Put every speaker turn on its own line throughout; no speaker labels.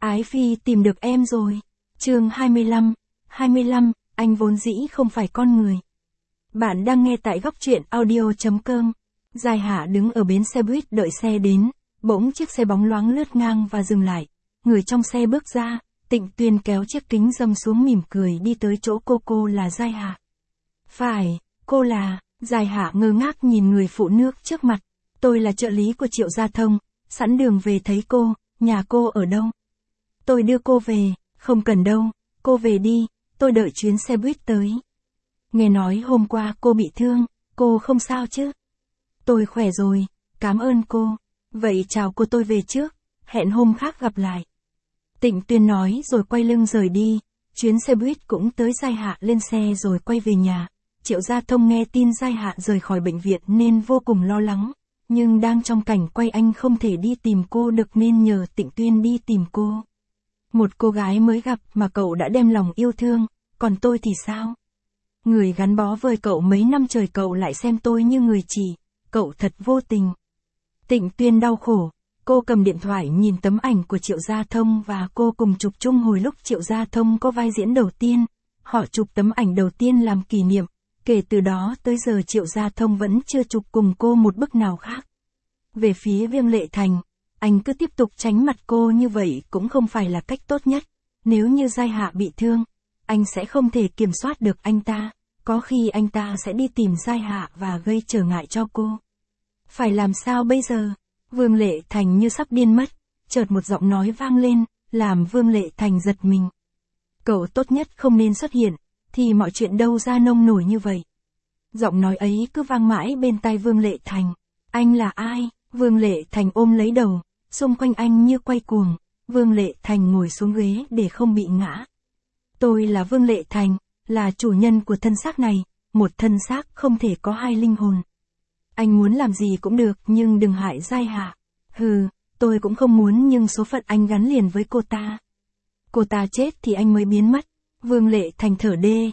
Ái Phi tìm được em rồi. Chương 25, anh vốn dĩ không phải con người. Bạn đang nghe tại góc truyện audio.com. Giai Hạ đứng ở bến xe buýt đợi xe đến, bỗng chiếc xe bóng loáng lướt ngang và dừng lại. Người trong xe bước ra, Tịnh Tuyên kéo chiếc kính râm xuống mỉm cười đi tới chỗ cô là Giai Hạ. Phải, cô là, Giai Hạ ngơ ngác nhìn người phụ nữ trước mặt. Tôi là trợ lý của Triệu Gia Thông, sẵn đường về thấy cô, nhà cô ở đâu? Tôi đưa cô về, không cần đâu, cô về đi, tôi đợi chuyến xe buýt tới. Nghe nói hôm qua cô bị thương, cô không sao chứ? Tôi khỏe rồi, cảm ơn cô. Vậy chào cô, tôi về trước, hẹn hôm khác gặp lại. Tịnh Tuyên nói rồi quay lưng rời đi, chuyến xe buýt cũng tới. Giai Hạ lên xe rồi quay về nhà. Triệu Gia Thông nghe tin Giai Hạ rời khỏi bệnh viện nên vô cùng lo lắng, nhưng đang trong cảnh quay anh không thể đi tìm cô được nên nhờ Tịnh Tuyên đi tìm cô. Một cô gái mới gặp mà cậu đã đem lòng yêu thương, còn tôi thì sao? Người gắn bó với cậu mấy năm trời cậu lại xem tôi như người chỉ, cậu thật vô tình. Tịnh Tuyên đau khổ, cô cầm điện thoại nhìn tấm ảnh của Triệu Gia Thông và cô cùng chụp chung hồi lúc Triệu Gia Thông có vai diễn đầu tiên. Họ chụp tấm ảnh đầu tiên làm kỷ niệm, kể từ đó tới giờ Triệu Gia Thông vẫn chưa chụp cùng cô một bức nào khác. Về phía Viêm Lệ Thành, anh cứ tiếp tục tránh mặt cô như vậy cũng không phải là cách tốt nhất. Nếu như Giai Hạ bị thương, anh sẽ không thể kiểm soát được anh ta, có khi anh ta sẽ đi tìm Giai Hạ và gây trở ngại cho cô. Phải làm sao bây giờ? Vương Lệ Thành như sắp điên mất, chợt một giọng nói vang lên, làm Vương Lệ Thành giật mình. Cậu tốt nhất không nên xuất hiện, thì mọi chuyện đâu ra nông nổi như vậy. Giọng nói ấy cứ vang mãi bên tai Vương Lệ Thành. Anh là ai? Vương Lệ Thành ôm lấy đầu, xung quanh anh như quay cuồng. Vương Lệ Thành ngồi xuống ghế để không bị ngã. Tôi là Vương Lệ Thành, là chủ nhân của thân xác này, một thân xác không thể có hai linh hồn. Anh muốn làm gì cũng được nhưng đừng hại Giai Hạ. Hừ, tôi cũng không muốn nhưng số phận anh gắn liền với cô ta. Cô ta chết thì anh mới biến mất. Vương Lệ Thành thở đê.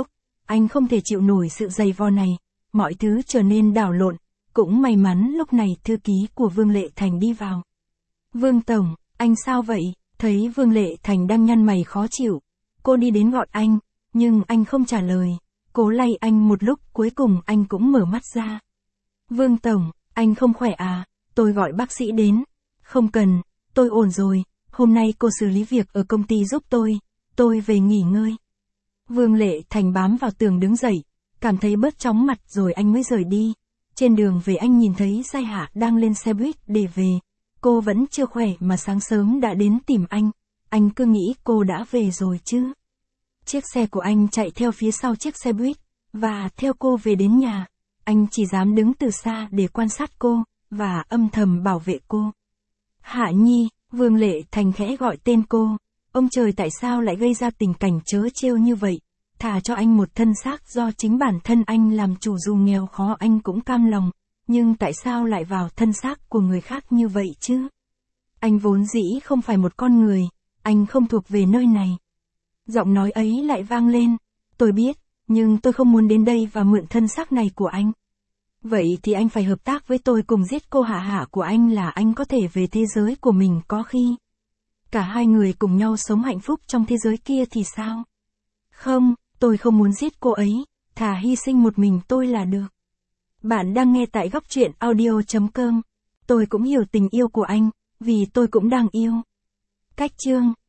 Anh không thể chịu nổi sự dày vò này. Mọi thứ trở nên đảo lộn. Cũng may mắn lúc này thư ký của Vương Lệ Thành đi vào. Vương Tổng, anh sao vậy? Thấy Vương Lệ Thành đang nhăn mày khó chịu. Cô đi đến gọi anh, nhưng anh không trả lời. Cố lay anh một lúc cuối cùng anh cũng mở mắt ra. Vương Tổng, anh không khỏe à? Tôi gọi bác sĩ đến. Không cần, tôi ổn rồi. Hôm nay cô xử lý việc ở công ty giúp tôi về nghỉ ngơi. Vương Lệ Thành bám vào tường đứng dậy, cảm thấy bớt chóng mặt rồi anh mới rời đi. Trên đường về anh nhìn thấy Giai Hạ đang lên xe buýt để về. Cô vẫn chưa khỏe mà sáng sớm đã đến tìm anh cứ nghĩ cô đã về rồi chứ. Chiếc xe của anh chạy theo phía sau chiếc xe buýt, và theo cô về đến nhà. Anh chỉ dám đứng từ xa để quan sát cô, và âm thầm bảo vệ cô. Hạ Nhi, Vương Lệ Thành khẽ gọi tên cô. Ông trời tại sao lại gây ra tình cảnh trớ trêu như vậy? Thả cho anh một thân xác do chính bản thân anh làm chủ, dù nghèo khó anh cũng cam lòng. Nhưng tại sao lại vào thân xác của người khác như vậy chứ? Anh vốn dĩ không phải một con người, anh không thuộc về nơi này. Giọng nói ấy lại vang lên. Tôi biết, nhưng tôi không muốn đến đây và mượn thân xác này của anh. Vậy thì anh phải hợp tác với tôi cùng giết cô Hạ Hạ của anh là anh có thể về thế giới của mình, có khi cả hai người cùng nhau sống hạnh phúc trong thế giới kia thì sao? Không, tôi không muốn giết cô ấy, thà hy sinh một mình tôi là được. Bạn đang nghe tại góc truyện audio.com. Tôi cũng hiểu tình yêu của anh, vì tôi cũng đang yêu. Cách chương